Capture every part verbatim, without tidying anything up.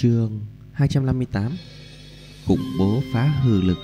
Chương hai trăm năm mươi tám. Khủng bố phá hư lực.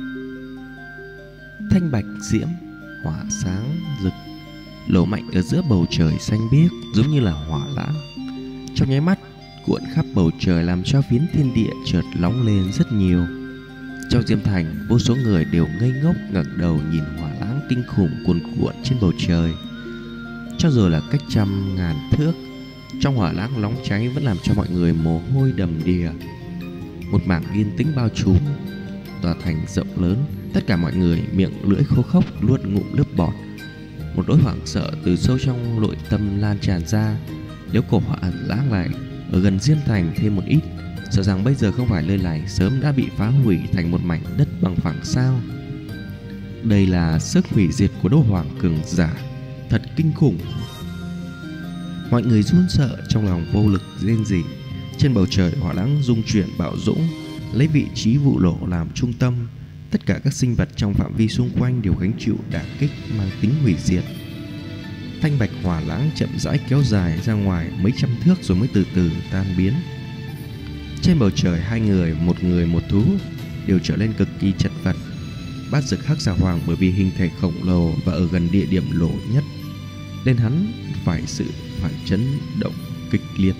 Thanh bạch diễm, hỏa sáng rực, lổ mạnh ở giữa bầu trời xanh biếc, giống như là hỏa lãng. Trong nháy mắt cuộn khắp bầu trời, làm cho phiến thiên địa chợt nóng lên rất nhiều. Trong Diêm Thành, vô số người đều ngây ngốc ngẩng đầu nhìn hỏa lãng kinh khủng cuồn cuộn trên bầu trời. Cho dù là cách trăm ngàn thước, trong hỏa lãng nóng cháy vẫn làm cho mọi người mồ hôi đầm đìa. Một mảng yên tĩnh bao trùm tòa thành rộng lớn, tất cả mọi người miệng lưỡi khô khốc nuốt ngụm nước bọt. Một nỗi hoảng sợ từ sâu trong nội tâm lan tràn ra. Nếu cổ hỏa lãng này ở gần Diêm Thành thêm một ít, sợ rằng bây giờ không phải nơi này sớm đã bị phá hủy thành một mảnh đất bằng phẳng sao. Đây là sức hủy diệt của đô hoàng cường giả, thật kinh khủng. Mọi người run sợ trong lòng vô lực rên rỉ. Trên bầu trời hỏa lãng dung chuyển bạo dũng, lấy vị trí vụ lộ làm trung tâm. Tất cả các sinh vật trong phạm vi xung quanh đều gánh chịu đả kích mang tính hủy diệt. Thanh bạch hỏa lãng chậm rãi kéo dài ra ngoài mấy trăm thước rồi mới từ từ tan biến. Trên bầu trời, hai người, một người một thú, đều trở nên cực kỳ chật vật. Bát Dực Hắc Xà Hoàng bởi vì hình thể khổng lồ và ở gần địa điểm lộ nhất, nên hắn phải sự phản chấn động kịch liệt.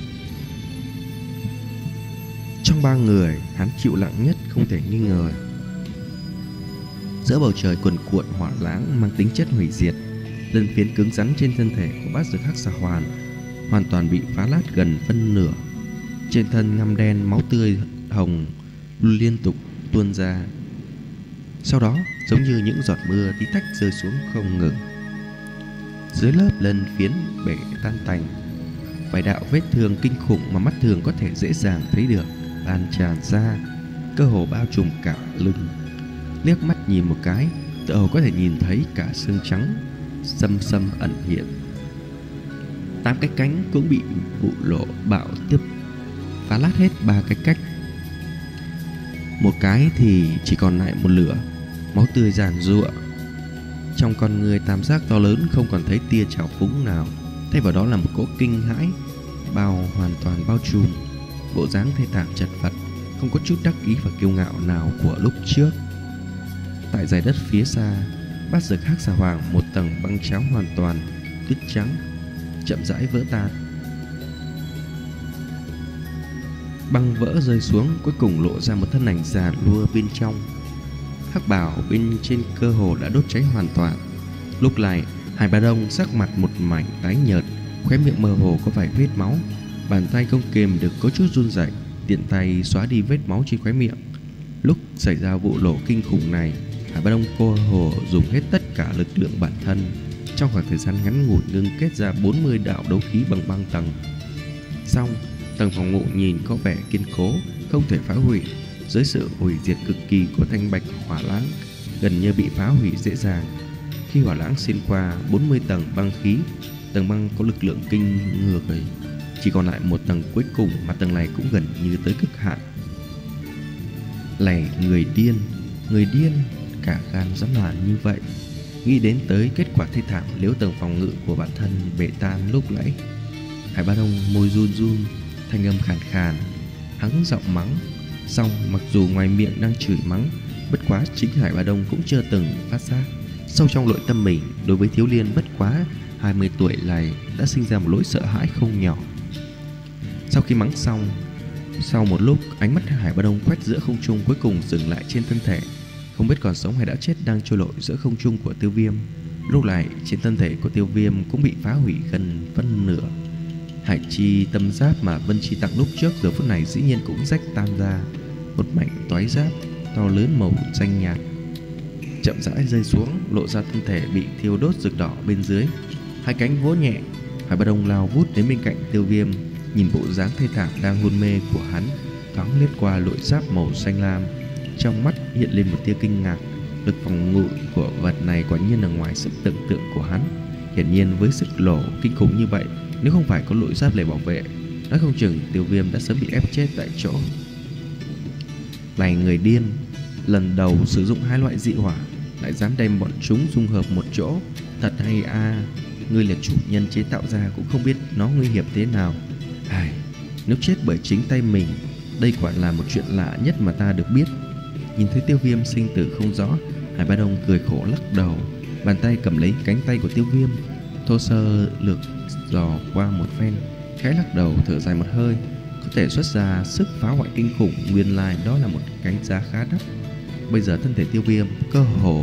Trong ba người, hắn chịu nặng nhất không thể nghi ngờ. Giữa bầu trời cuồn cuộn hỏa lãng mang tính chất hủy diệt, lân phiến cứng rắn trên thân thể của Bát Dực Hắc Xà Hoàng hoàn toàn bị phá nát gần phân nửa. Trên thân ngăm đen, máu tươi hồng liên tục tuôn ra. Sau đó giống như những giọt mưa tí tách rơi xuống không ngừng. Dưới lớp lân phiến bể tan tành, vài đạo vết thương kinh khủng mà mắt thường có thể dễ dàng thấy được lan tràn ra, cơ hồ bao trùm cả lưng. Liếc mắt nhìn một cái, tựa hồ có thể nhìn thấy cả xương trắng xâm xâm ẩn hiện. Tám cái cánh cũng bị vụ lộ bạo tiếp phá lát hết ba cái cách. Một cái thì chỉ còn lại một lửa, máu tươi giàn giụa. Trong con người tam giác to lớn không còn thấy tia trào phúng nào, thay vào đó là một cỗ kinh hãi bao hoàn toàn bao trùm. Bộ dáng thê thảm chật vật, không có chút đắc ý và kiêu ngạo nào của lúc trước. Tại dải đất phía xa, Bát Dực Hắc Xà Hoàng một tầng băng trắng hoàn toàn tuyết trắng chậm rãi vỡ tan. Băng vỡ rơi xuống, cuối cùng lộ ra một thân ảnh già nua bên trong. Hắc bào bên trên cơ hồ đã đốt cháy hoàn toàn. Lúc này, Hải Bá Đông sắc mặt một mảnh tái nhợt, khóe miệng mơ hồ có vài vết máu, bàn tay không kềm được có chút run rẩy, tiện tay xóa đi vết máu trên khóe miệng. Lúc xảy ra vụ nổ kinh khủng này, Hải Bá Đông cô hồ dùng hết tất cả lực lượng bản thân, trong khoảng thời gian ngắn ngủi ngưng kết ra bốn mươi đạo đấu khí bằng băng tầng. Xong, tầng phòng ngự nhìn có vẻ kiên cố, không thể phá hủy. Dưới sự hủy diệt cực kỳ của thanh bạch hỏa lãng, gần như bị phá hủy dễ dàng. Khi hỏa lãng xuyên qua bốn mươi tầng băng khí, tầng băng có lực lượng kinh người, chỉ còn lại một tầng cuối cùng, mà tầng này cũng gần như tới cực hạn. Lẻ người điên, người điên, cả gan dám làm như vậy. Nghĩ đến tới kết quả thê thảm nếu tầng phòng ngự của bản thân bể tan lúc nãy, Hải Bá Đông môi run run, thanh âm khàn khàn, hắn giọng mắng. Xong, mặc dù ngoài miệng đang chửi mắng, bất quá chính Hải Bá Đông cũng chưa từng phát giác, sâu trong nội tâm mình đối với thiếu niên bất quá hai mươi tuổi này đã sinh ra một nỗi sợ hãi không nhỏ. Sau khi mắng xong, sau một lúc, ánh mắt Hải Bá Đông quét giữa không trung, cuối cùng dừng lại trên thân thể không biết còn sống hay đã chết đang trôi nổi giữa không trung của Tiêu Viêm. Lúc này, trên thân thể của Tiêu Viêm cũng bị phá hủy gần phân nửa. Hải chi tâm giáp mà Vân Chi tặng lúc trước giờ phút này dĩ nhiên cũng rách tan ra. Một mảnh toái giáp to lớn màu xanh nhạt chậm rãi rơi xuống, lộ ra thân thể bị thiêu đốt rực đỏ bên dưới. Hai cánh vỗ nhẹ, Hải Bá Đông lao vút đến bên cạnh Tiêu Viêm, nhìn bộ dáng thê thảm đang hôn mê của hắn, thoáng liếc qua lội giáp màu xanh lam, trong mắt hiện lên một tia kinh ngạc. Lực phòng ngự của vật này quả nhiên là ngoài sức tưởng tượng của hắn. Hiển nhiên với sức nổ kinh khủng như vậy, nếu không phải có lội giáp để bảo vệ, nói không chừng Tiêu Viêm đã sớm bị ép chết tại chỗ. Này người điên, lần đầu sử dụng hai loại dị hỏa lại dám đem bọn chúng dung hợp một chỗ, thật hay a. À, ngươi là chủ nhân chế tạo ra cũng không biết nó nguy hiểm thế nào. Ai, nếu chết bởi chính tay mình, đây quả là một chuyện lạ nhất mà ta được biết. Nhìn thấy Tiêu Viêm sinh tử không rõ, Hải Ba Đông cười khổ lắc đầu, bàn tay cầm lấy cánh tay của Tiêu Viêm, thô sơ lược dò qua một phen, khẽ lắc đầu thở dài một hơi. Có thể xuất ra sức phá hoại kinh khủng, nguyên lai đó là một cái giá khá đắt. Bây giờ thân thể Tiêu Viêm cơ hồ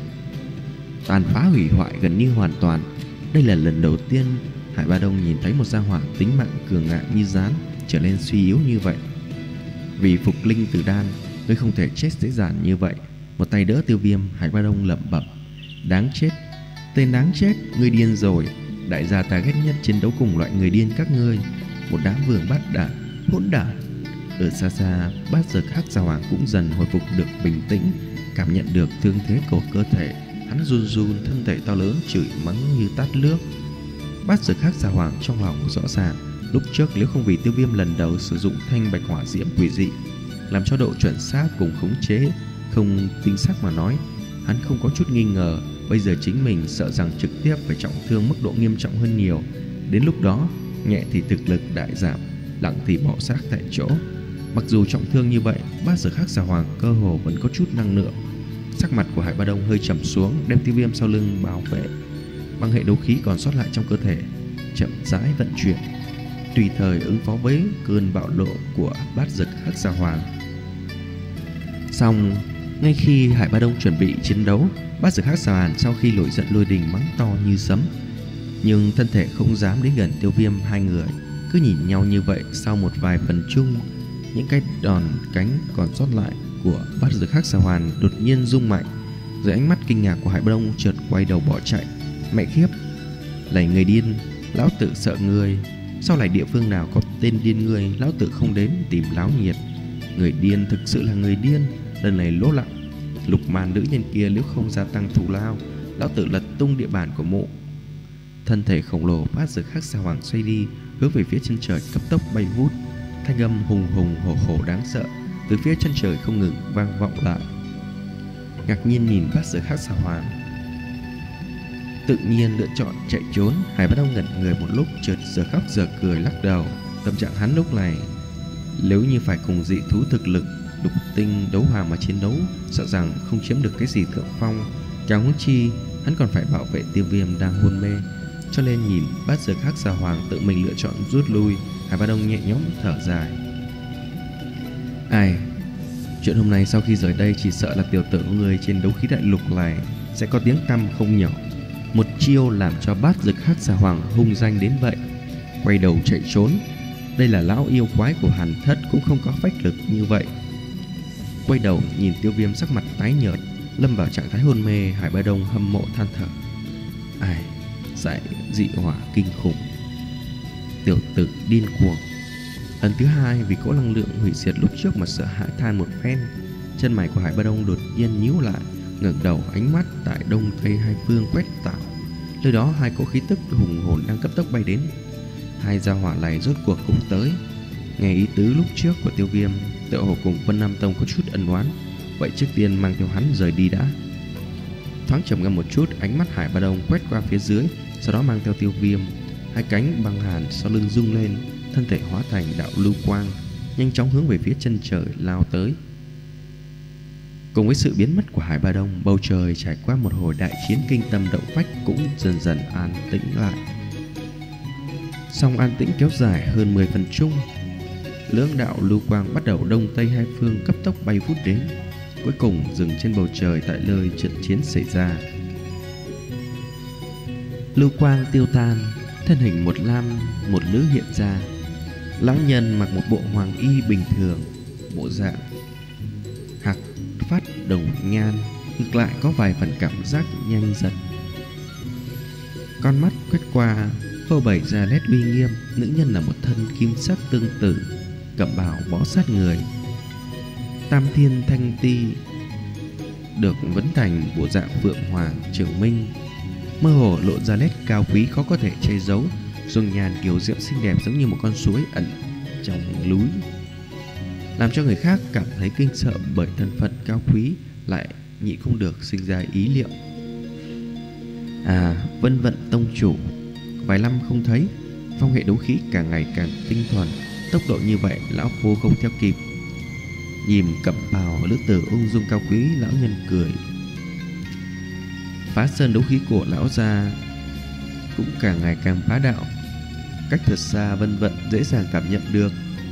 tàn phá hủy hoại gần như hoàn toàn. Đây là lần đầu tiên Hải Ba Đông nhìn thấy một gia hỏa tính mạng cường ngạnh như rắn trở nên suy yếu như vậy. Vì phục linh tử đan, ngươi không thể chết dễ dàng như vậy. Một tay đỡ Tiêu Viêm, Hải Ba Đông lẩm bẩm: đáng chết, tên đáng chết, ngươi điên rồi. Đại gia ta ghét nhất chiến đấu cùng loại người điên các ngươi, một đám vương bát đản, hỗn đản. Ở xa xa, Bát Dược Hắc Xà Hoàng cũng dần hồi phục được bình tĩnh, cảm nhận được thương thế của cơ thể, hắn run run, thân thể to lớn chửi mắng như tát nước. Bát Dược Hắc Xà Hoàng trong lòng rõ ràng, lúc trước nếu không vì Tiêu Viêm lần đầu sử dụng thanh bạch hỏa diễm quỷ dị làm cho độ chuẩn xác cùng khống chế không chính xác mà nói, hắn không có chút nghi ngờ bây giờ chính mình sợ rằng trực tiếp phải trọng thương mức độ nghiêm trọng hơn nhiều. Đến lúc đó, nhẹ thì thực lực đại giảm, nặng thì bỏ xác tại chỗ. Mặc dù trọng thương như vậy, Bát Dược Hắc Xà Hoàng cơ hồ vẫn có chút năng lượng. Sắc mặt của Hải Ba Đông hơi trầm xuống, đem Tiêu Viêm sau lưng bảo vệ. Băng hệ đấu khí còn sót lại trong cơ thể chậm rãi vận chuyển, tùy thời ứng phó với cơn bạo độ của Bát Dược Hắc Xà Hoàng. Xong, ngay khi Hải Ba Đông chuẩn bị chiến đấu, Bát Dược Hắc Xà Hoàng sau khi nổi giận lôi đình mắng to như sấm, nhưng thân thể không dám đến gần Tiêu Viêm. Hai người cứ nhìn nhau như vậy. Sau một vài phần chung, những cái đòn cánh còn sót lại của Bát Dược Hắc Xà Hoàng đột nhiên rung mạnh. Dưới ánh mắt kinh ngạc của Hải Ba Đông, chợt quay đầu bỏ chạy. Mẹ khiếp, lầy người điên, lão tự sợ ngươi. Sau này địa phương nào có tên điên ngươi, lão tự không đến tìm láo nhiệt. Người điên thực sự là người điên, lần này lỗ lặng. Lục màn nữ nhân kia nếu không gia tăng thù lao, lão tự lật tung địa bàn của mộ. Thân thể khổng lồ Bát Dược Hắc Xà Hoàng xoay đi, hướng về phía chân trời cấp tốc bay vút. Thanh âm hùng hùng hổ hổ đáng sợ từ phía chân trời không ngừng vang vọng lại. Ngạc nhiên nhìn Bát Dược Hắc Xà Hoàng, tự nhiên lựa chọn chạy trốn. Hải Ba Đông ngẩn người một lúc, chợt giờ khóc giờ cười lắc đầu. Tâm trạng hắn lúc này, nếu như phải cùng dị thú thực lực lục tinh đấu hoàng mà chiến đấu, sợ rằng không chiếm được cái gì thượng phong. Càng huống chi hắn còn phải bảo vệ Tiêu Viêm đang hôn mê. Cho nên nhìn Bát Dược Hắc Xà Hoàng tự mình lựa chọn rút lui, Hải Ba Đông nhẹ nhõm thở dài. Ai, chuyện hôm nay sau khi rời đây chỉ sợ là tiểu tử của người trên đấu khí đại lục này sẽ có tiếng tăm không nhỏ. Một chiêu làm cho Bát Dược Hắc Xà Hoàng hung danh đến vậy, quay đầu chạy trốn. Đây là lão yêu quái của Hàn Thất cũng không có phách lực như vậy. Quay đầu nhìn Tiêu Viêm sắc mặt tái nhợt, lâm vào trạng thái hôn mê, Hải Ba Đông hâm mộ than thở. Ai, giải dị hỏa kinh khủng, tiểu tử điên cuồng. Lần thứ hai vì cỗ năng lượng hủy diệt lúc trước mà sợ hãi than một phen. Chân mày của Hải Ba Đông đột nhiên nhíu lại, ngẩng đầu ánh mắt tại đông tây hai phương quét tảo. Nơi đó hai cỗ khí tức hùng hồn đang cấp tốc bay đến. Hai gia hỏa này rốt cuộc cũng tới. Nghe ý tứ lúc trước của Tiêu Viêm, tựa hồ cùng Vân Nam Tông có chút ân oán, vậy trước tiên mang theo hắn rời đi đã. Thoáng trầm ngâm một chút, ánh mắt Hải Ba Đông quét qua phía dưới, sau đó mang theo Tiêu Viêm. Hai cánh băng hàn sau lưng rung lên, thân thể hóa thành đạo lưu quang, nhanh chóng hướng về phía chân trời lao tới. Cùng với sự biến mất của Hải Ba Đông, bầu trời trải qua một hồi đại chiến kinh tâm động phách cũng dần dần an tĩnh lại. Song an tĩnh kéo dài hơn mười phần chung, lưỡng đạo lưu quang bắt đầu đông tây hai phương cấp tốc bay vút đến, cuối cùng dừng trên bầu trời tại nơi trận chiến xảy ra. Lưu quang tiêu tan, thân hình một nam một nữ hiện ra. Lão nhân mặc một bộ hoàng y bình thường, bộ dạng hạc phát đồng nhan, ngược lại có vài phần cảm giác nhanh giật. Con mắt quét qua phô bày ra nét uy nghiêm. Nữ nhân là một thân kim sắc tương tự, cẩm bào bó sát người, tam thiên thanh ti được vấn thành bộ dạng phượng hoàng trường minh, mơ hồ lộ ra nét cao quý khó có thể che giấu. Dung nhan kiều diễm xinh đẹp giống như một con suối ẩn trong núi, làm cho người khác cảm thấy kinh sợ bởi thân phận cao quý, lại nhịn không được sinh ra ý liệu. À, Vân Vận tông chủ, vài năm không thấy, phong hệ đấu khí càng ngày càng tinh thuần, tốc độ như vậy, lão phu không theo kịp. Nhìn cẩm bào lữ tử ung dung cao quý, lão nhân cười. Phá sơn đấu khí của lão gia cũng càng ngày càng bá đạo. Cách thật xa Vân Vận dễ dàng cảm nhận được.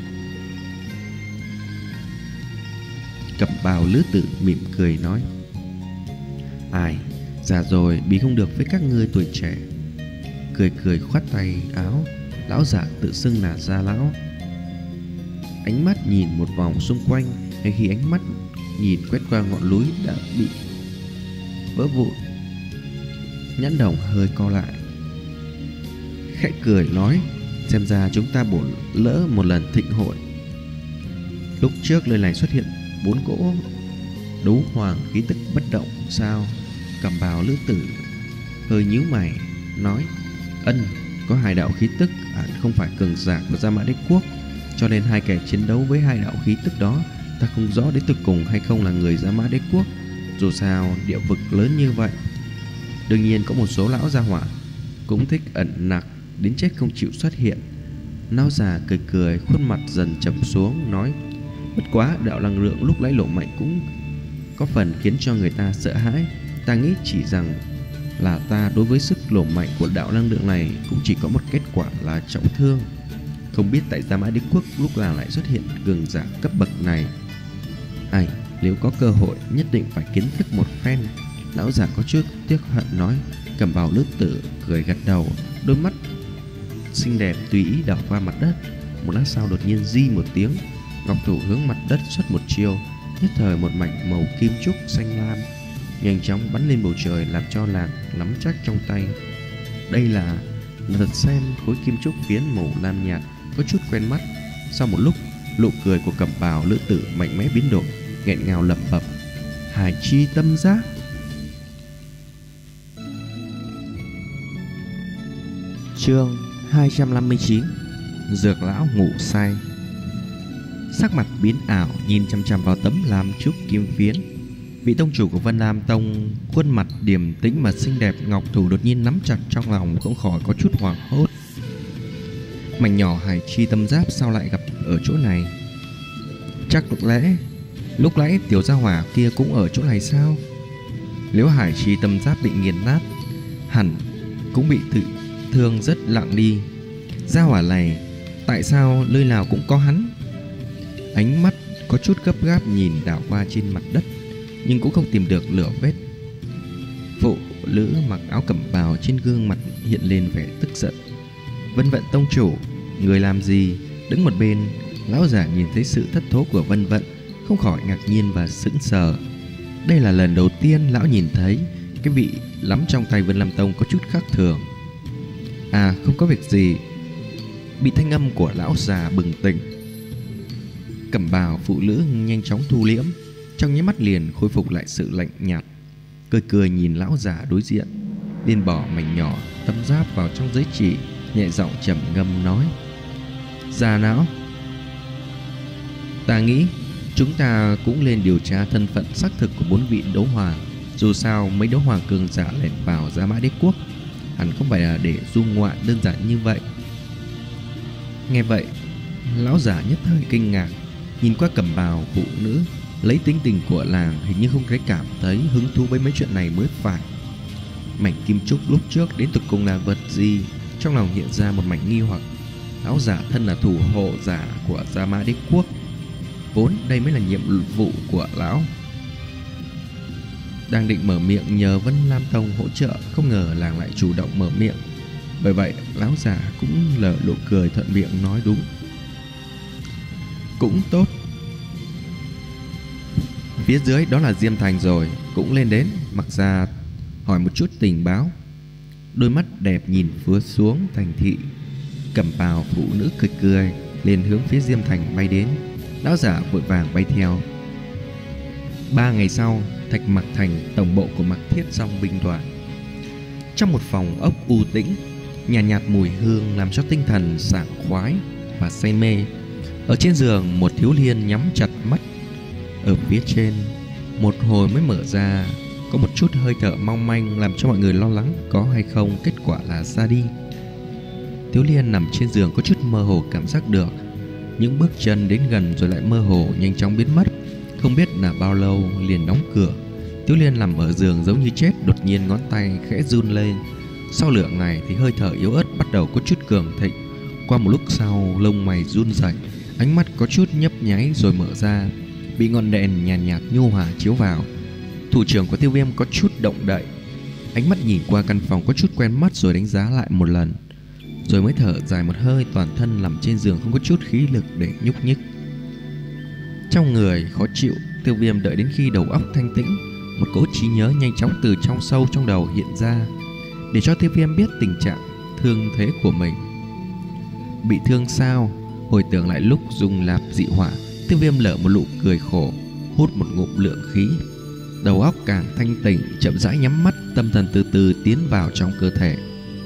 Cẩm bào lữ tử mỉm cười nói: Ai, già rồi bí không được với các ngươi tuổi trẻ. Cười cười khoát tay áo, lão giả tự xưng là gia lão. Ánh mắt nhìn một vòng xung quanh, ngay khi ánh mắt nhìn quét qua ngọn núi đã bị vỡ vụn, nhãn đồng hơi co lại, khẽ cười nói: Xem ra chúng ta bỏ lỡ một lần thịnh hội. Lúc trước nơi này xuất hiện bốn cỗ đấu hoàng khí tức bất động sao? Cẩm bào lữ tử hơi nhíu mày nói: Ân, có hai đạo khí tức hẳn không phải cường giả của Gia Mã Đế Quốc, cho nên hai kẻ chiến đấu với hai đạo khí tức đó, ta không rõ đến cuối cùng hay không là người Gia Mã Đế Quốc. Dù sao địa vực lớn như vậy, đương nhiên có một số lão gia hỏa cũng thích ẩn nặc đến chết không chịu xuất hiện. Lão già cười cười, khuôn mặt dần trầm xuống nói: Bất quá đạo năng lượng lúc lấy lộ mạnh cũng có phần khiến cho người ta sợ hãi. Ta nghĩ chỉ rằng là ta đối với sức lộ mạnh của đạo năng lượng này cũng chỉ có một kết quả là trọng thương. Không biết tại Gia Mã Đế Quốc lúc nào lại xuất hiện cường giả cấp bậc này. Ai, nếu có cơ hội nhất định phải kiến thức một phen. Lão già có chút tiếc hận nói. Cẩm bào lữ tử cười gật đầu, đôi mắt xinh đẹp tùy ý đảo qua mặt đất. Một lát sau đột nhiên di một tiếng, ngọc thủ hướng mặt đất xuất một chiêu, nhất thời một mảnh màu kim trúc xanh lam nhanh chóng bắn lên bầu trời, làm cho làng nắm chắc trong tay. Đây là lật xem khối kim trúc phiến màu lam nhạt có chút quen mắt. Sau một lúc, nụ cười của cẩm bào lữ tử mạnh mẽ biến đổi, nghẹn ngào lẩm bẩm: Hải chi tâm giác. Chương hai trăm năm mươi chín. Dược lão ngủ say. Sắc mặt biến ảo nhìn chăm chăm vào tấm lam trúc kim phiến. Vị tông chủ của Vân Lam Tông khuôn mặt điềm tĩnh mà xinh đẹp, ngọc thủ đột nhiên nắm chặt, trong lòng không khỏi có chút hoảng hốt. Mảnh nhỏ hải chi tâm giáp sao lại gặp ở chỗ này? Chắc lúc lẽ lúc nãy tiểu gia hỏa kia cũng ở chỗ này sao? Nếu hải chi tâm giáp bị nghiền nát, hẳn cũng bị tự thương rất nặng đi. Gia hỏa này tại sao nơi nào cũng có hắn? Ánh mắt có chút gấp gáp nhìn đảo qua trên mặt đất, nhưng cũng không tìm được lửa vết. Phụ nữ mặc áo cẩm bào trên gương mặt hiện lên vẻ tức giận. Vân Vận tông chủ, người làm gì? Đứng một bên, lão giả nhìn thấy sự thất thố của Vân Vận, không khỏi ngạc nhiên và sững sờ. Đây là lần đầu tiên lão nhìn thấy cái vị nắm trong tay Vân Lam Tông có chút khác thường. À, không có việc gì. Bị thanh âm của lão già bừng tỉnh, cẩm bào phụ nữ nhanh chóng thu liễm, trong nháy mắt liền khôi phục lại sự lạnh nhạt. Cười cười nhìn lão già đối diện, liền bỏ mảnh nhỏ tâm giáp vào trong giấy chỉ, nhẹ giọng trầm ngâm nói: Già não, ta nghĩ chúng ta cũng nên điều tra thân phận xác thực của bốn vị đấu hoàng. Dù sao mấy đấu hoàng cường giả lẻn vào Gia Mã Đế Quốc hẳn không phải là để du ngoạn đơn giản như vậy. Nghe vậy, lão giả nhất thời kinh ngạc, nhìn qua cẩm bào phụ nữ, lấy tính tình của làng hình như không thấy cảm thấy hứng thú với mấy chuyện này mới phải. Mảnh kim trúc lúc trước đến tột cùng là vật gì? Trong lòng hiện ra một mảnh nghi hoặc. Lão giả thân là thủ hộ giả của Gia Mã Đế Quốc, vốn đây mới là nhiệm vụ của lão. Đang định mở miệng nhờ Vân Lam Tông hỗ trợ, không ngờ làng lại chủ động mở miệng. Bởi vậy lão giả cũng lờ nụ cười thuận miệng nói: Đúng, cũng tốt. Phía dưới đó là Diêm Thành rồi, cũng lên đến mặc ra hỏi một chút tình báo. Đôi mắt đẹp nhìn phía xuống thành thị, cẩm bào phụ nữ cười cười liền hướng phía Diêm Thành bay đến. Lão giả vội vàng bay theo. Ba ngày sau, Thạch Mặc Thành, tổng bộ của Mặc Thiết Song binh đoàn. Trong một phòng ốc u tĩnh, nhàn nhạt, nhạt mùi hương làm cho tinh thần sảng khoái và say mê. Ở trên giường, một thiếu niên nhắm chặt mắt. Ở phía trên, một hồi mới mở ra, có một chút hơi thở mong manh làm cho mọi người lo lắng có hay không kết quả là ra đi. Thiếu niên nằm trên giường có chút mơ hồ cảm giác được Những bước chân đến gần rồi lại mơ hồ nhanh chóng biến mất. Không biết là bao lâu liền đóng cửa. Tiểu Liên nằm ở giường giống như chết. Đột nhiên ngón tay khẽ run lên. Sau lửa ngày thì hơi thở yếu ớt bắt đầu có chút cường thịnh. Qua một lúc sau, lông mày run rẩy, ánh mắt có chút nhấp nháy rồi mở ra, bị ngọn đèn nhàn nhạt, nhạt nhu hòa chiếu vào. Thủ trưởng của Tiêu Viêm có chút động đậy, ánh mắt nhìn qua căn phòng có chút quen mắt rồi đánh giá lại một lần, rồi mới thở dài một hơi. Toàn thân nằm trên giường không có chút khí lực để nhúc nhích. Trong người khó chịu, Tiêu Viêm đợi đến khi đầu óc thanh tĩnh, một cỗ trí nhớ nhanh chóng từ trong sâu trong đầu hiện ra, để cho Tiêu Viêm biết tình trạng thương thế của mình. Bị thương sao? Hồi tưởng lại lúc dùng lạp dị hỏa, Tiêu Viêm lở một nụ cười khổ, hút một ngụm lượng khí. Đầu óc càng thanh tỉnh, chậm rãi nhắm mắt, tâm thần từ từ tiến vào trong cơ thể.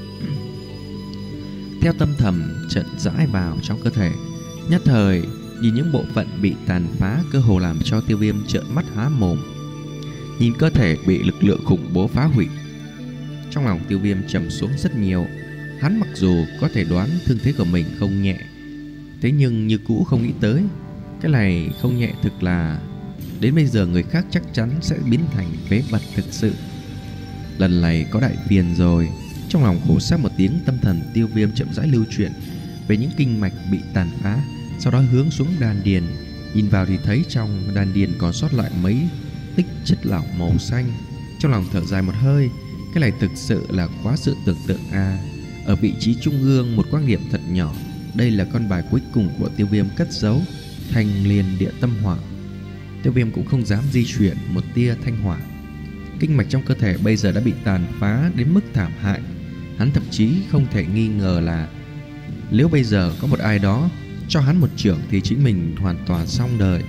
Theo tâm thầm chậm rãi vào trong cơ thể, nhất thời nhìn những bộ phận bị tàn phá, cơ hồ làm cho Tiêu Viêm trợn mắt há mồm. Nhìn cơ thể bị lực lượng khủng bố phá hủy, trong lòng Tiêu Viêm trầm xuống rất nhiều. Hắn mặc dù có thể đoán thương thế của mình không nhẹ, thế nhưng như cũ không nghĩ tới cái này không nhẹ thực là đến bây giờ người khác chắc chắn sẽ biến thành phế vật thực sự. Lần này có đại phiền rồi. Trong lòng khổ sát một tiếng, tâm thần Tiêu Viêm chậm rãi lưu chuyển về những kinh mạch bị tàn phá, sau đó hướng xuống đan điền. Nhìn vào thì thấy trong đan điền còn sót lại mấy tích chất lỏng màu xanh. Trong lòng thở dài một hơi, cái này thực sự là quá sự tưởng tượng a. À, ở vị trí trung ương một quang điểm thật nhỏ, đây là con bài cuối cùng của Tiêu Viêm cất giấu, Thanh Liên Địa Tâm Hỏa. Tiêu Viêm cũng không dám di chuyển một tia thanh hỏa. Kinh mạch trong cơ thể bây giờ đã bị tàn phá đến mức thảm hại. Hắn thậm chí không thể nghi ngờ là nếu bây giờ có một ai đó cho hắn một chưởng thì chính mình hoàn toàn xong đời.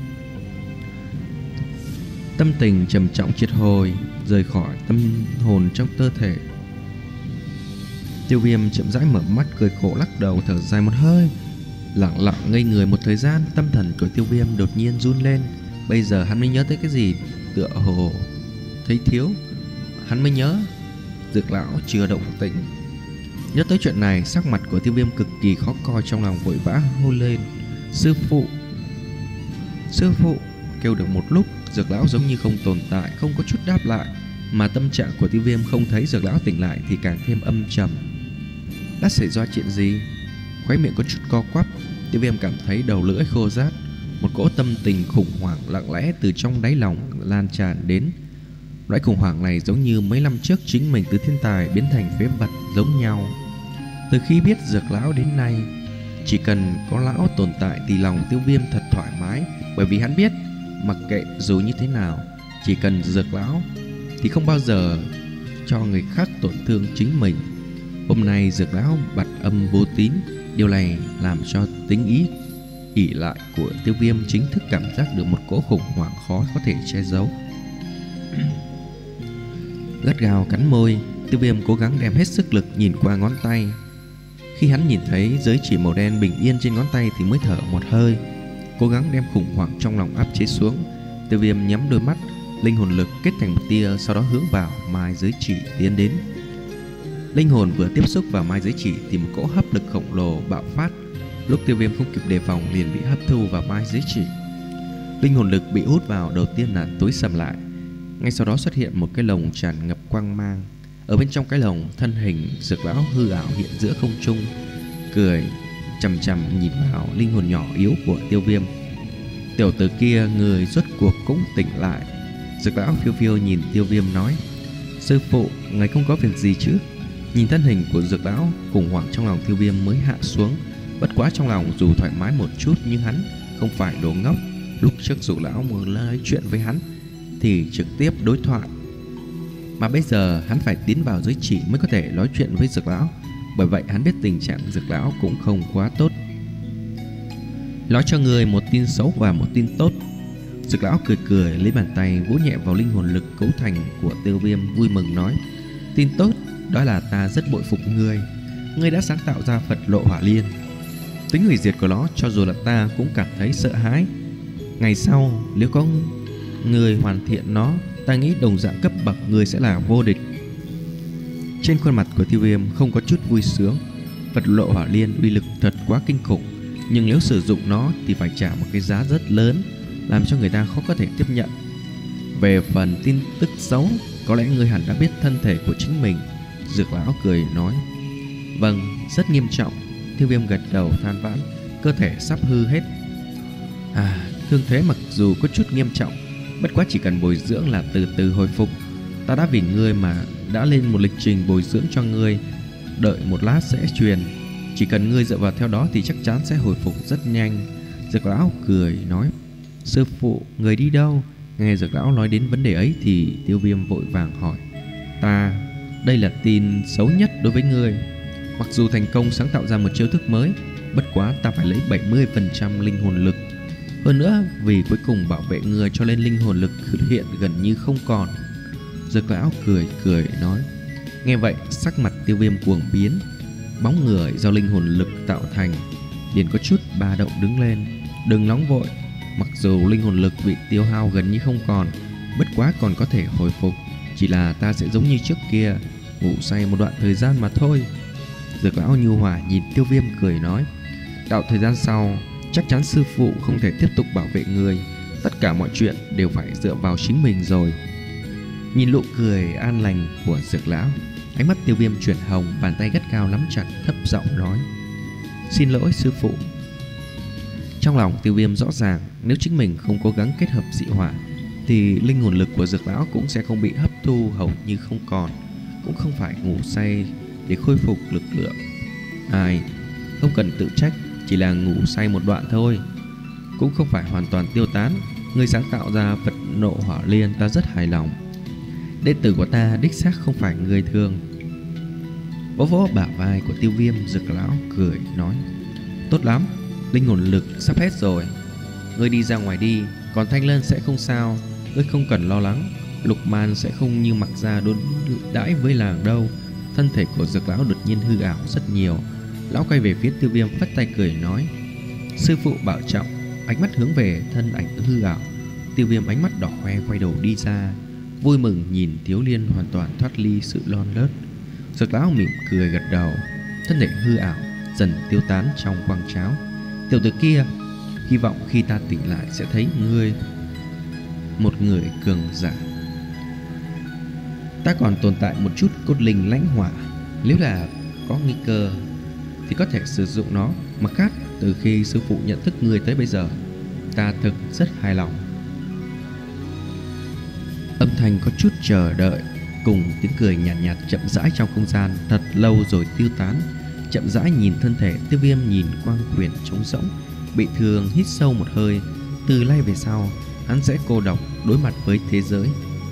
Tâm tình trầm trọng triệt hồi, rời khỏi tâm hồn trong cơ thể. Tiêu Viêm chậm rãi mở mắt, cười khổ lắc đầu, thở dài một hơi, lặng lặng ngây người một thời gian. Tâm thần của Tiêu Viêm đột nhiên run lên. Bây giờ hắn mới nhớ tới cái gì, tựa hồ thấy thiếu. Hắn mới nhớ Dược lão chưa động tĩnh. Nhớ tới chuyện này, sắc mặt của Tiêu Viêm cực kỳ khó coi, trong lòng vội vã hô lên: sư phụ, sư phụ. Kêu được một lúc, Dược lão giống như không tồn tại, không có chút đáp lại. Mà tâm trạng của Tiêu Viêm không thấy Dược lão tỉnh lại thì càng thêm âm trầm. Đã xảy ra chuyện gì? Khóe miệng có chút co quắp, Tiêu Viêm cảm thấy đầu lưỡi khô rát. Một cỗ tâm tình khủng hoảng lặng lẽ từ trong đáy lòng lan tràn đến. Loại khủng hoảng này giống như mấy năm trước chính mình từ thiên tài biến thành phế vật giống nhau. Từ khi biết Dược lão đến nay, chỉ cần có lão tồn tại thì lòng Tiêu Viêm thật thoải mái. Bởi vì hắn biết, mặc kệ dù như thế nào, chỉ cần Dược lão thì không bao giờ cho người khác tổn thương chính mình. Hôm nay Dược lão bặt âm vô tín, điều này làm cho tính ý ỷ lại của Tiêu Viêm chính thức cảm giác được một cỗ khủng hoảng khó có thể che giấu. Gắt gao cắn môi, Tiêu Viêm cố gắng đem hết sức lực nhìn qua ngón tay. Khi hắn nhìn thấy giới chỉ màu đen bình yên trên ngón tay thì mới thở một hơi, cố gắng đem khủng hoảng trong lòng áp chế xuống. Tiêu Viêm nhắm đôi mắt, linh hồn lực kết thành một tia, sau đó hướng vào mai giới chỉ tiến đến. Linh hồn vừa tiếp xúc vào mai giới chỉ thì một cỗ hấp lực khổng lồ bạo phát. Lúc Tiêu Viêm không kịp đề phòng liền bị hấp thu vào mai giới chỉ. Linh hồn lực bị hút vào, đầu tiên là tối sầm lại, ngay sau đó xuất hiện một cái lồng tràn ngập quang mang. Ở bên trong cái lồng, thân hình Dược lão hư ảo hiện giữa không trung, cười chằm chằm nhìn vào linh hồn nhỏ yếu của Tiêu Viêm. Tiểu tử kia, người rốt cuộc cũng tỉnh lại. Dược lão phiêu phiêu nhìn Tiêu Viêm nói: sư phụ, ngài không có việc gì chứ? Nhìn thân hình của Dược lão, khủng hoảng trong lòng Tiêu Viêm mới hạ xuống. Bất quá trong lòng dù thoải mái một chút nhưng hắn không phải đồ ngốc. Lúc trước Dược lão muốn nói chuyện với hắn thì trực tiếp đối thoại, mà bây giờ hắn phải tiến vào giới chỉ mới có thể nói chuyện với Dược lão. Bởi vậy hắn biết tình trạng Dược lão cũng không quá tốt. Nói cho người một tin xấu và một tin tốt. Dược lão cười cười, lấy bàn tay vỗ nhẹ vào linh hồn lực cấu thành của Tiêu Viêm, vui mừng nói: tin tốt đó là ta rất bội phục ngươi. Ngươi đã sáng tạo ra Phật Lộ Hỏa Liên. Tính hủy diệt của nó cho dù là ta cũng cảm thấy sợ hãi. Ngày sau nếu có người hoàn thiện nó, ta nghĩ đồng dạng cấp bậc người sẽ là vô địch. Trên khuôn mặt của Tiêu Viêm không có chút vui sướng. Phật Lộ Hỏa Liên uy lực thật quá kinh khủng. nhưng nếu sử dụng nó thì phải trả một cái giá rất lớn, làm cho người ta khó có thể tiếp nhận. Về phần tin tức xấu, có lẽ ngươi hẳn đã biết thân thể của chính mình. Dược lão cười nói. Vâng, rất nghiêm trọng. Tiêu Viêm gật đầu than vãn, cơ thể sắp hư hết. À, thương thế mặc dù có chút nghiêm trọng, bất quá chỉ cần bồi dưỡng là từ từ hồi phục. Ta đã vì ngươi mà đã lên một lịch trình bồi dưỡng cho ngươi, đợi một lát sẽ truyền. Chỉ cần ngươi dựa vào theo đó thì chắc chắn sẽ hồi phục rất nhanh. Dược lão cười nói. Sư phụ, người đi đâu? Nghe Dược lão nói đến vấn đề ấy thì Tiêu Viêm vội vàng hỏi. Ta, đây là tin xấu nhất đối với ngươi. Mặc dù thành công sáng tạo ra một chiêu thức mới, bất quá ta phải lấy bảy mươi phần trăm linh hồn lực. Hơn nữa, vì cuối cùng bảo vệ người cho nên linh hồn lực hiện gần như không còn. Dược lão cười cười nói. Nghe vậy, sắc mặt Tiêu Viêm cuồng biến. Bóng người do linh hồn lực tạo thành liền có chút ba động đứng lên. Đừng nóng vội. Mặc dù linh hồn lực bị tiêu hao gần như không còn, bất quá còn có thể hồi phục. Chỉ là ta sẽ giống như trước kia, ngủ say một đoạn thời gian mà thôi. Dược lão nhu hòa nhìn Tiêu Viêm cười nói. Đạo thời gian sau, chắc chắn sư phụ không thể tiếp tục bảo vệ người. Tất cả mọi chuyện đều phải dựa vào chính mình rồi. Nhìn nụ cười an lành của Dược lão, ánh mắt Tiêu Viêm chuyển hồng, bàn tay gắt cao nắm chặt, thấp giọng nói. Xin lỗi sư phụ. Trong lòng Tiêu Viêm rõ ràng, nếu chính mình không cố gắng kết hợp dị hỏa thì linh hồn lực của Dược lão cũng sẽ không bị hấp thu hầu như không còn. Cũng không phải ngủ say để khôi phục lực lượng. Ai, không cần tự trách, chỉ là ngủ say một đoạn thôi, cũng không phải hoàn toàn tiêu tán. Người sáng tạo ra Phật Nộ Hỏa Liên ta rất hài lòng. Đệ tử của ta đích xác không phải người thường. Vỗ vỗ bả vai của Tiêu Viêm, Dược lão cười nói. Tốt lắm, linh hồn lực sắp hết rồi. Ngươi đi ra ngoài đi, còn Thanh Lân sẽ không sao. Ngươi không cần lo lắng, Lục Man sẽ không như mặc ra đối đãi với làng đâu. Thân thể của Dược lão đột nhiên hư ảo rất nhiều. Lão quay về phía Tiêu Viêm phất tay cười nói. Sư phụ bảo trọng. Ánh mắt hướng về thân ảnh hư ảo. Tiêu Viêm ánh mắt đỏ hoe quay đầu đi ra, vui mừng nhìn Thiếu Liên hoàn toàn thoát ly sự lon lớt. Dược lão mỉm cười gật đầu. Thân thể hư ảo dần tiêu tán trong quang cháo. Tiểu tử kia, hy vọng khi ta tỉnh lại sẽ thấy ngươi một người cường giả. Ta còn tồn tại một chút cốt linh lãnh hỏa, nếu là có nguy cơ thì có thể sử dụng nó. Mặt khác, từ khi sư phụ nhận thức ngươi tới bây giờ, ta thực rất hài lòng. Âm thanh có chút chờ đợi cùng tiếng cười nhạt, nhạt chậm rãi trong không gian thật lâu rồi tiêu tán. Chậm rãi nhìn thân thể Tiêu Viêm nhìn quang quyền trống rỗng, bị thương hít sâu một hơi. Từ nay về sau, hắn sẽ cô độc đối mặt với thế giới.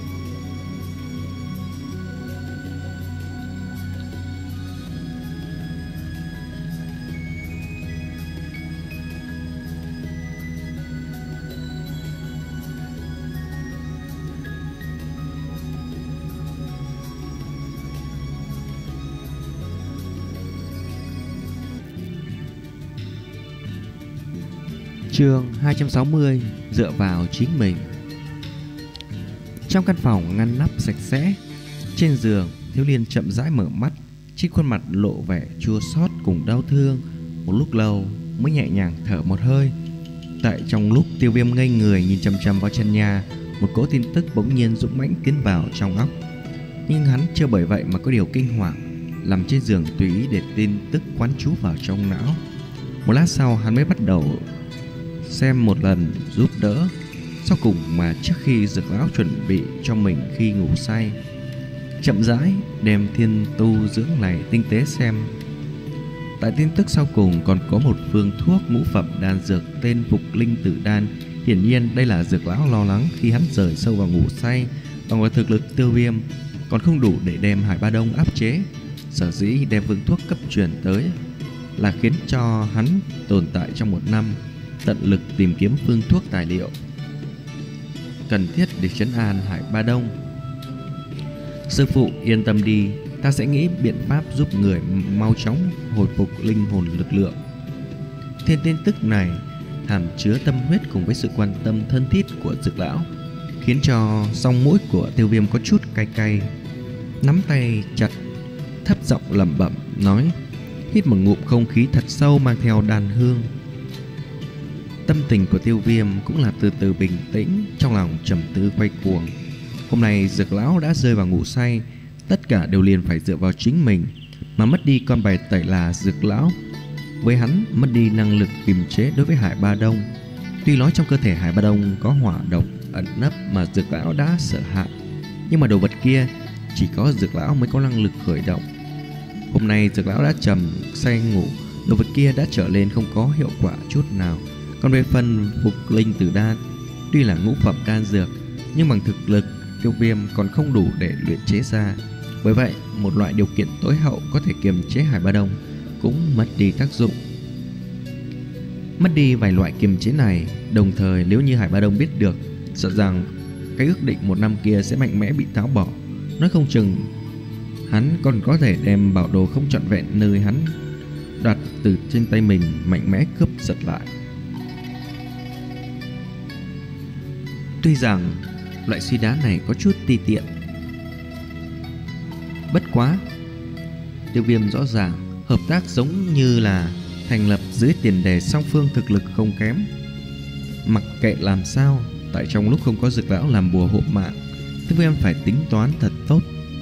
Chương hai trăm sáu mươi. Dựa vào chính mình. Trong căn phòng ngăn nắp sạch sẽ, trên giường, Thiếu Liên chậm rãi mở mắt. Trên khuôn mặt lộ vẻ chua xót cùng đau thương. Một lúc lâu mới nhẹ nhàng thở một hơi. Tại trong lúc Tiêu Viêm ngây người nhìn chằm chằm vào chân nhà, một cỗ tin tức bỗng nhiên dũng mãnh tiến vào trong óc. Nhưng hắn chưa bởi vậy mà có điều kinh hoàng, nằm trên giường tùy ý để tin tức quán trú vào trong não. Một lát sau hắn mới bắt đầu xem một lần giúp đỡ. Sau cùng mà trước khi Dược lão chuẩn bị cho mình khi ngủ say, chậm rãi đem thiên tu dưỡng này tinh tế xem. Tại tin tức sau cùng còn có một phương thuốc ngũ phẩm đan dược tên Phục Linh Tử Đan. Hiển nhiên đây là Dược lão lo lắng khi hắn rời sâu vào ngủ say, bằng vào thực lực Tiêu Viêm còn không đủ để đem Hải Ba Đông áp chế. Sở dĩ đem phương thuốc cấp truyền tới là khiến cho hắn tồn tại trong một năm, tận lực tìm kiếm phương thuốc tài liệu cần thiết để trấn an Hải Ba Đông. Sư phụ yên tâm đi, ta sẽ nghĩ biện pháp giúp người mau chóng hồi phục linh hồn lực lượng. Thiên tin tức này hàm chứa tâm huyết cùng với sự quan tâm thân thiết của Dược lão, khiến cho song mũi của Tiêu Viêm có chút cay cay. Nắm tay chặt, thấp giọng lẩm bẩm nói, hít một ngụm không khí thật sâu mang theo đàn hương. Tâm tình của Tiêu Viêm cũng là từ từ bình tĩnh, trong lòng trầm tư quay cuồng. Hôm nay Dược lão đã rơi vào ngủ say, tất cả đều liền phải dựa vào chính mình, mà mất đi con bài tẩy là Dược lão. Với hắn, mất đi năng lực kiềm chế đối với Hải Ba Đông. Tuy nói trong cơ thể Hải Ba Đông có hỏa độc ẩn nấp mà Dược lão đã sợ hãi, nhưng mà đồ vật kia chỉ có Dược lão mới có năng lực khởi động. Hôm nay Dược lão đã trầm say ngủ, đồ vật kia đã trở lên không có hiệu quả chút nào. Còn về phần phục linh tử đan, tuy là ngũ phẩm đan dược, nhưng bằng thực lực Tiêu Viêm còn không đủ để luyện chế ra. Bởi vậy, một loại điều kiện tối hậu có thể kiềm chế Hải Ba Đông cũng mất đi tác dụng. Mất đi vài loại kiềm chế này, đồng thời nếu như Hải Ba Đông biết được, sợ rằng cái ước định một năm kia sẽ mạnh mẽ bị tháo bỏ. Nói không chừng hắn còn có thể đem bảo đồ không trọn vẹn nơi hắn đoạt từ trên tay mình mạnh mẽ cướp giật lại. Tuy rằng loại suy đoán này có chút ti tiện, bất quá Tiêu Viêm rõ ràng hợp tác giống như là thành lập dưới tiền đề song phương thực lực không kém. Mặc kệ làm sao, tại trong lúc không có Dược lão làm bùa hộ mạng, Tiêu Viêm phải tính toán thật tốt.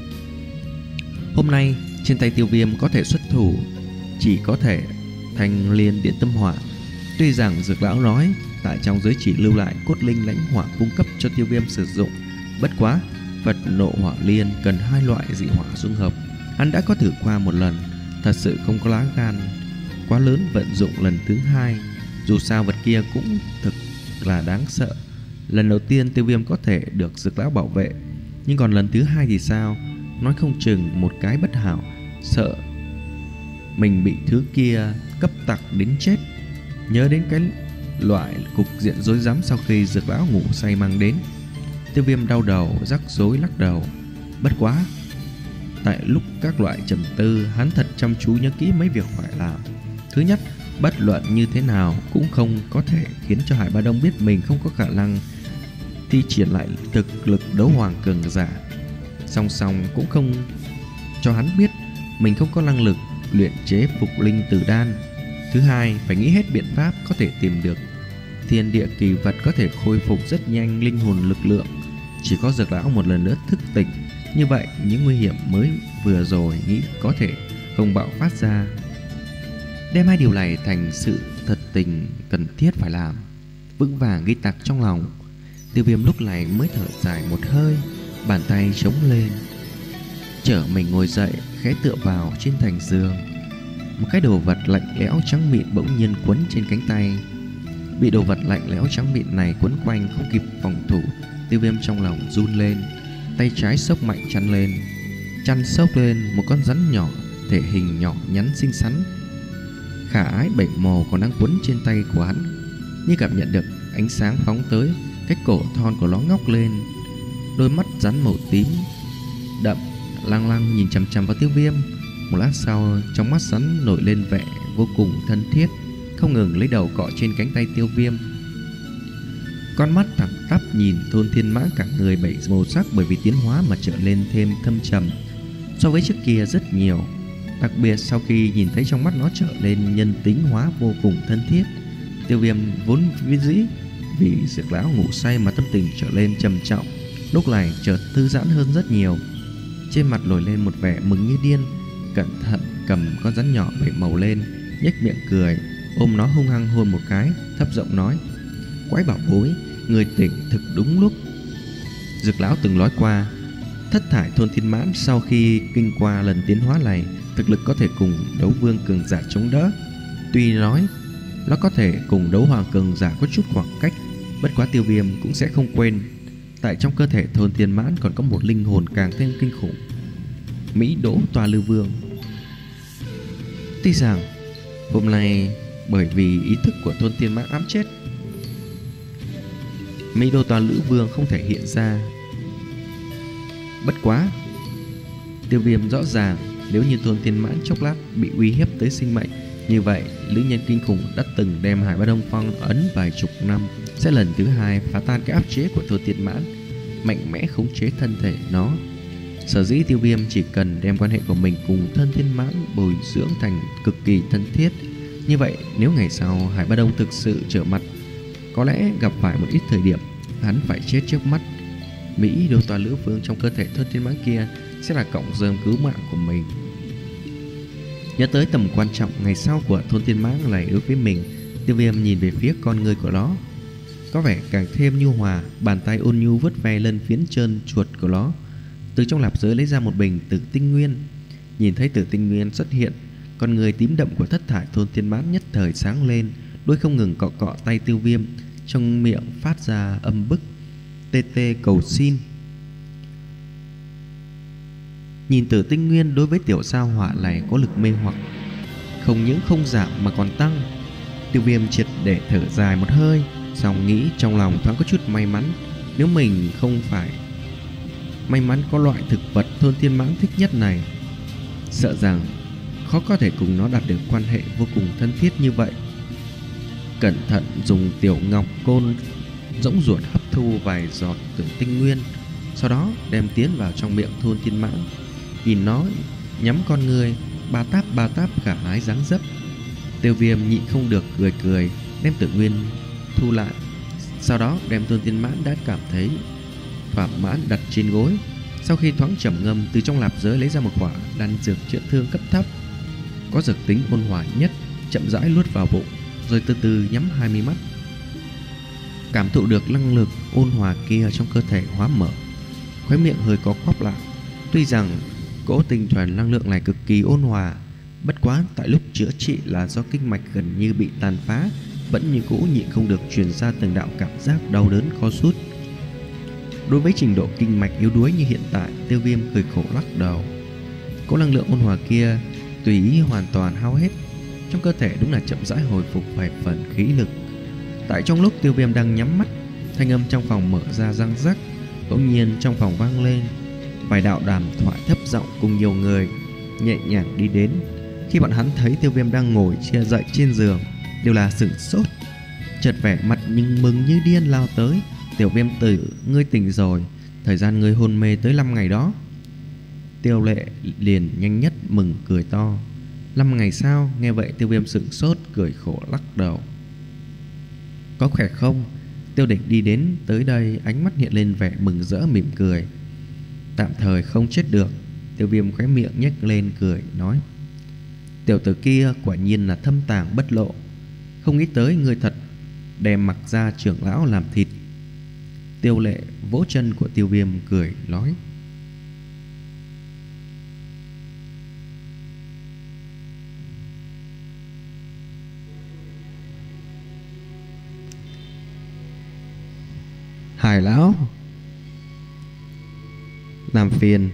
Hôm nay trên tay Tiêu Viêm có thể xuất thủ chỉ có thể Thanh Liên Điện Tâm Hỏa. Tuy rằng Dược lão nói tại trong giới chỉ lưu lại cốt linh lãnh hỏa cung cấp cho Tiêu Viêm sử dụng, bất quá Phật Nộ Hỏa Liên cần hai loại dị hỏa dung hợp, hắn đã có thử qua một lần, thật sự không có lá gan quá lớn vận dụng lần thứ hai. Dù sao vật kia cũng thực là đáng sợ. Lần đầu tiên Tiêu Viêm có thể được Dược lão bảo vệ, nhưng còn lần thứ hai thì sao? Nói không chừng một cái bất hảo, sợ mình bị thứ kia cấp tặc đến chết. Nhớ đến cái loại cục diện rối rắm sau khi Dược lão ngủ say mang đến, Tiêu Viêm đau đầu, rắc rối lắc đầu. Bất quá tại lúc các loại trầm tư, hắn thật chăm chú nhớ kỹ mấy việc phải làm. Thứ nhất, bất luận như thế nào cũng không có thể khiến cho Hải Ba Đông biết mình không có khả năng thi triển lại thực lực đấu hoàng cường giả. Song song cũng không cho hắn biết mình không có năng lực luyện chế phục linh tử đan. Thứ hai, phải nghĩ hết biện pháp có thể tìm được thiên địa kỳ vật có thể khôi phục rất nhanh linh hồn lực lượng. Chỉ có Dược lão một lần nữa thức tỉnh, như vậy những nguy hiểm mới vừa rồi nghĩ có thể không bạo phát ra. Đem hai điều này thành sự thật tình cần thiết phải làm, vững vàng ghi tạc trong lòng. Tiêu Viêm lúc này mới thở dài một hơi, bàn tay chống lên, chở mình ngồi dậy, khẽ tựa vào trên thành giường. Một cái đồ vật lạnh lẽo trắng mịn bỗng nhiên quấn trên cánh tay. Bị đồ vật lạnh lẽo trắng mịn này quấn quanh không kịp phòng thủ, Tiêu Viêm trong lòng run lên, tay trái xốc mạnh chăn lên. Chăn xốc lên, một con rắn nhỏ, thể hình nhỏ nhắn xinh xắn, khả ái bảy màu còn đang quấn trên tay của hắn. Như cảm nhận được ánh sáng phóng tới, cái cổ thon của nó ngóc lên, đôi mắt rắn màu tím đậm lăng lăng nhìn chằm chằm vào Tiêu Viêm. Một lát sau, trong mắt rắn nổi lên vẻ vô cùng thân thiết, không ngừng lấy đầu cọ trên cánh tay Tiêu Viêm. Con mắt thẳng tắp nhìn Thôn Thiên Mãng cả người bảy màu sắc bởi vì tiến hóa mà trở lên thêm thâm trầm so với trước kia rất nhiều. Đặc biệt sau khi nhìn thấy trong mắt nó trở lên nhân tính hóa vô cùng thân thiết, Tiêu Viêm vốn dĩ vì Dược lão ngủ say mà tâm tình trở lên trầm trọng, lúc này chợt thư giãn hơn rất nhiều. Trên mặt nổi lên một vẻ mừng như điên, cẩn thận cầm con rắn nhỏ bảy màu lên, nhếch miệng cười, ôm nó hung hăng hôn một cái, thấp giọng nói: "Quái bảo bối, người tỉnh thực đúng lúc." Dược lão từng nói qua, thất thải Thôn Thiên Mãn sau khi kinh qua lần tiến hóa này, thực lực có thể cùng đấu vương cường giả chống đỡ. Tuy nói nó có thể cùng đấu hoàng cường giả có chút khoảng cách, bất quá Tiêu Viêm cũng sẽ không quên, tại trong cơ thể Thôn Thiên Mãn còn có một linh hồn càng thêm kinh khủng, Mỹ Đỗ Tòa Lư Vương. Tuy rằng hôm nay bởi vì ý thức của Thôn Thiên Mãn ám chết, Mỹ Đỗ Tòa Lữ Vương không thể hiện ra, bất quá Tiêu Viêm rõ ràng nếu như Thôn Thiên Mãn chốc lát bị uy hiếp tới sinh mệnh, như vậy lữ nhân kinh khủng đã từng đem Hải Ba Đông phong ấn vài chục năm sẽ lần thứ hai phá tan cái áp chế của Thôn Thiên Mãn, mạnh mẽ khống chế thân thể nó. Sở dĩ Tiêu Viêm chỉ cần đem quan hệ của mình cùng Thôn Thiên Mãn bồi dưỡng thành cực kỳ thân thiết, như vậy nếu ngày sau Hải Ba Đông thực sự trở mặt Có lẽ gặp phải một ít thời điểm hắn phải chết trước mắt. Mỹ đô toa lữ vương trong cơ thể thôn thiên mãng kia sẽ là cọng rơm cứu mạng của mình. Nhớ tới tầm quan trọng ngày sau của thôn thiên mãng này đối với mình, Tiêu Viêm nhìn về phía con người của nó, có vẻ càng thêm nhu hòa. Bàn tay ôn nhu vuốt ve lên phiến trơn chuột của nó. Từ trong lạp giới lấy ra một bình tử tinh nguyên. Nhìn thấy tử tinh nguyên xuất hiện, con người tím đậm của thất thải thôn thiên mãng nhất thời sáng lên, đôi không ngừng cọ cọ tay Tiêu Viêm, trong miệng phát ra âm bức tê tê cầu xin. Nhìn tử tinh nguyên đối với tiểu sao hỏa này có lực mê hoặc, không những không giảm mà còn tăng. Tiêu Viêm triệt để thở dài một hơi, xong nghĩ trong lòng thoáng có chút may mắn. Nếu mình không phải may mắn có loại thực vật thôn thiên mãng thích nhất này, sợ rằng khó có thể cùng nó đạt được quan hệ vô cùng thân thiết như vậy. Cẩn thận dùng tiểu ngọc côn rỗng ruột hấp thu vài giọt tử tinh nguyên, sau đó đem tiến vào trong miệng thôn thiên mãng. Nhìn nó nhắm con người, ba táp ba táp khả ái dáng dấp. Tiêu Viêm nhịn không được cười cười, đem tử nguyên thu lại. Sau đó đem thôn thiên mãng đã cảm thấy thỏa mãn đặt trên gối. Sau khi thoáng trầm ngâm, từ trong lạp giới lấy ra một quả đan dược chữa thương cấp thấp, có dược tính ôn hòa nhất, chậm rãi luốt vào bụng, rồi từ từ nhắm hai mi mắt. Cảm thụ được năng lực ôn hòa kia trong cơ thể hóa mở, khóe miệng hơi có quắp lại. Tuy rằng cỗ tinh thuần năng lượng này cực kỳ ôn hòa, bất quá tại lúc chữa trị là do kinh mạch gần như bị tàn phá, vẫn như cũ nhịn không được truyền ra từng đạo cảm giác đau đớn khó sút. Đối với trình độ kinh mạch yếu đuối như hiện tại, Tiêu Viêm cười khổ lắc đầu. Cỗ năng lượng ôn hòa kia tùy ý hoàn toàn hao hết, trong cơ thể đúng là chậm rãi hồi phục vài phần khí lực. Tại trong lúc Tiêu Viêm đang nhắm mắt, thanh âm trong phòng mở ra răng rắc. Bỗng nhiên trong phòng vang lên vài đạo đàm thoại thấp giọng cùng nhiều người nhẹ nhàng đi đến. Khi bọn hắn thấy Tiêu Viêm đang ngồi chia dậy trên giường, đều là sửng sốt, chợt vẻ mặt nhưng mừng như điên lao tới. Tiểu Viêm tử, ngươi tỉnh rồi, thời gian ngươi hôn mê tới năm ngày đó. Tiêu Lệ liền nhanh nhất mừng cười to. Năm ngày sao? Nghe vậy Tiêu Viêm sửng sốt, cười khổ lắc đầu. Có khỏe không? Tiêu Đỉnh đi đến tới đây, ánh mắt hiện lên vẻ mừng rỡ mỉm cười. Tạm thời không chết được. Tiêu Viêm khóe miệng nhếch lên cười nói, tiểu tử kia quả nhiên là thâm tàng bất lộ, không nghĩ tới ngươi thật đem mặc ra trưởng lão làm thịt. Tiêu Lệ vỗ chân của Tiêu Viêm cười nói, Hải lão làm phiền.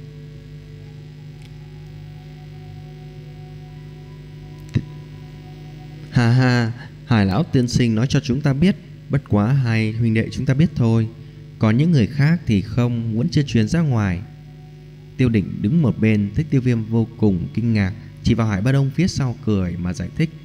Ha ha, Hải lão tiên sinh nói cho chúng ta biết, bất quá hai huynh đệ chúng ta biết thôi, còn những người khác thì không muốn chưa truyền ra ngoài. Tiêu Đỉnh đứng một bên thấy Tiêu Viêm vô cùng kinh ngạc, chỉ vào Hải Ba Đông phía sau cười mà giải thích.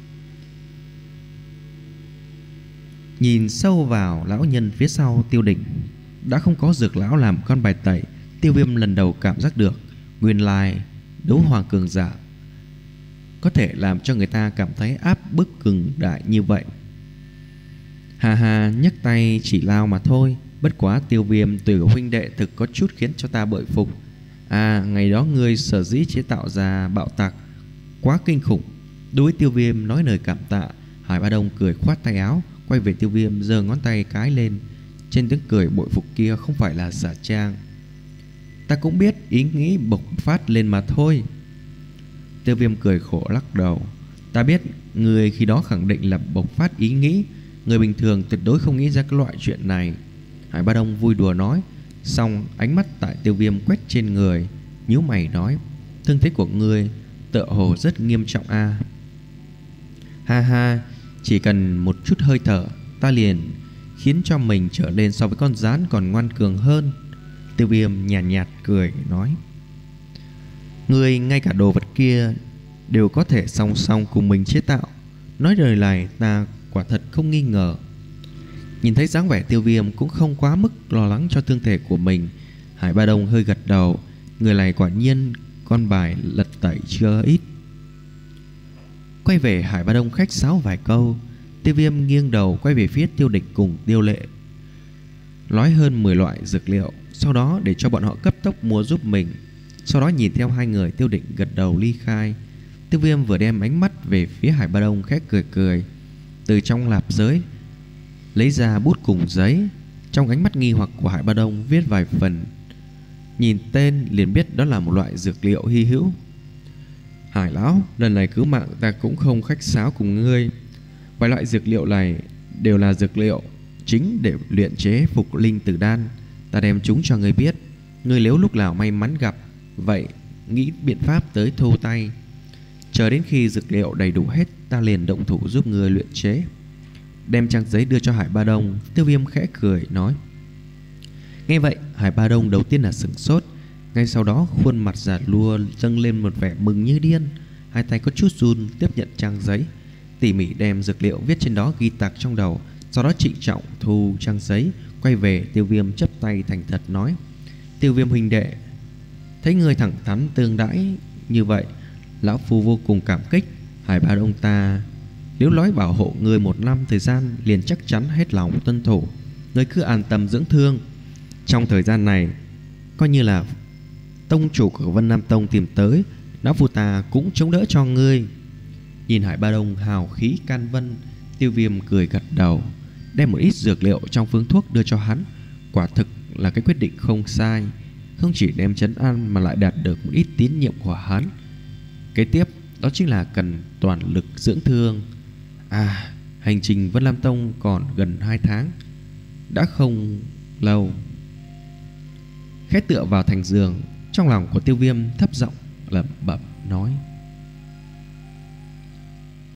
Nhìn sâu vào lão nhân phía sau Tiêu Đỉnh, đã không có Dược lão làm con bài tẩy. Tiêu Viêm lần đầu cảm giác được nguyên lai đấu hoàng cường giả có thể làm cho người ta cảm thấy áp bức cường đại như vậy. Hà hà, nhấc tay chỉ lao mà thôi. Bất quá Tiêu Viêm từ huynh đệ thực có chút khiến cho ta bội phục. À, ngày đó ngươi sở dĩ chế tạo ra bạo tạc quá kinh khủng. Đối với Tiêu Viêm nói lời cảm tạ, Hải Ba Đông cười khoát tay áo, quay về Tiêu Viêm giơ ngón tay cái lên. Trên tiếng cười bội phục kia không phải là giả trang. Ta cũng biết ý nghĩ bộc phát lên mà thôi. Tiêu Viêm cười khổ lắc đầu. Ta biết người khi đó khẳng định là bộc phát ý nghĩ, người bình thường tuyệt đối không nghĩ ra cái loại chuyện này. Hải Ba Đông vui đùa nói, xong ánh mắt tại Tiêu Viêm quét trên người, nhíu mày nói, thương thế của ngươi tựa hồ rất nghiêm trọng a. À? Ha ha, chỉ cần một chút hơi thở, ta liền khiến cho mình trở lên so với con gián còn ngoan cường hơn. Tiêu Viêm nhàn nhạt, nhạt cười nói, ngươi ngay cả đồ vật kia đều có thể song song cùng mình chế tạo. Nói lời này ta quả thật không nghi ngờ. Nhìn thấy dáng vẻ Tiêu Viêm cũng không quá mức lo lắng cho thương thể của mình, Hải Ba Đông hơi gật đầu. Người này quả nhiên con bài lật tẩy chưa ít. Quay về Hải Ba Đông khách sáo vài câu, Tiêu Viêm nghiêng đầu quay về phía Tiêu Địch cùng Tiêu Lệ, nói hơn mười loại dược liệu, sau đó để cho bọn họ cấp tốc mua giúp mình. Sau đó nhìn theo hai người Tiêu Định gật đầu ly khai. Tiêu Viêm vừa đem ánh mắt về phía Hải Ba Đông, khẽ cười cười, từ trong lạp giới lấy ra bút cùng giấy. Trong ánh mắt nghi hoặc của Hải Ba Đông viết vài phần, nhìn tên liền biết đó là một loại dược liệu hy hữu. Hải lão, lần này cứu mạng ta cũng không khách sáo cùng ngươi. Vài loại dược liệu này đều là dược liệu chính để luyện chế phục linh tử đan. Ta đem chúng cho ngươi biết. Ngươi nếu lúc nào may mắn gặp, vậy nghĩ biện pháp tới thu tay. Chờ đến khi dược liệu đầy đủ hết, ta liền động thủ giúp ngươi luyện chế. Đem trang giấy đưa cho Hải Ba Đông, Tiêu Viêm khẽ cười nói. Nghe vậy, Hải Ba Đông đầu tiên là sửng sốt, ngay sau đó khuôn mặt già lua dâng lên một vẻ mừng như điên. Hai tay có chút run tiếp nhận trang giấy, tỉ mỉ đem dược liệu viết trên đó ghi tạc trong đầu. Sau đó trịnh trọng thu trang giấy, quay về Tiêu Viêm chắp tay thành thật nói. Tiêu Viêm huynh đệ, thấy người thẳng thắn tương đãi như vậy, lão phu vô cùng cảm kích. Hải Ba Đông ta nếu nói bảo hộ người một năm thời gian, liền chắc chắn hết lòng tuân thủ. Người cứ an tâm dưỡng thương. Trong thời gian này, coi như là tông chủ của Vân Nam Tông tìm tới, lão phu ta cũng chống đỡ cho ngươi. Nhìn Hải Ba Đông hào khí can vân, Tiêu Viêm cười gật đầu, đem một ít dược liệu trong phương thuốc đưa cho hắn. Quả thực là cái quyết định không sai, không chỉ đem trấn an mà lại đạt được một ít tín nhiệm của hắn. Kế tiếp đó chính là cần toàn lực dưỡng thương. À, hành trình Vân Lam Tông còn gần hai tháng, đã không lâu. Khẽ tựa vào thành giường, trong lòng của Tiêu Viêm thấp giọng lẩm bẩm nói.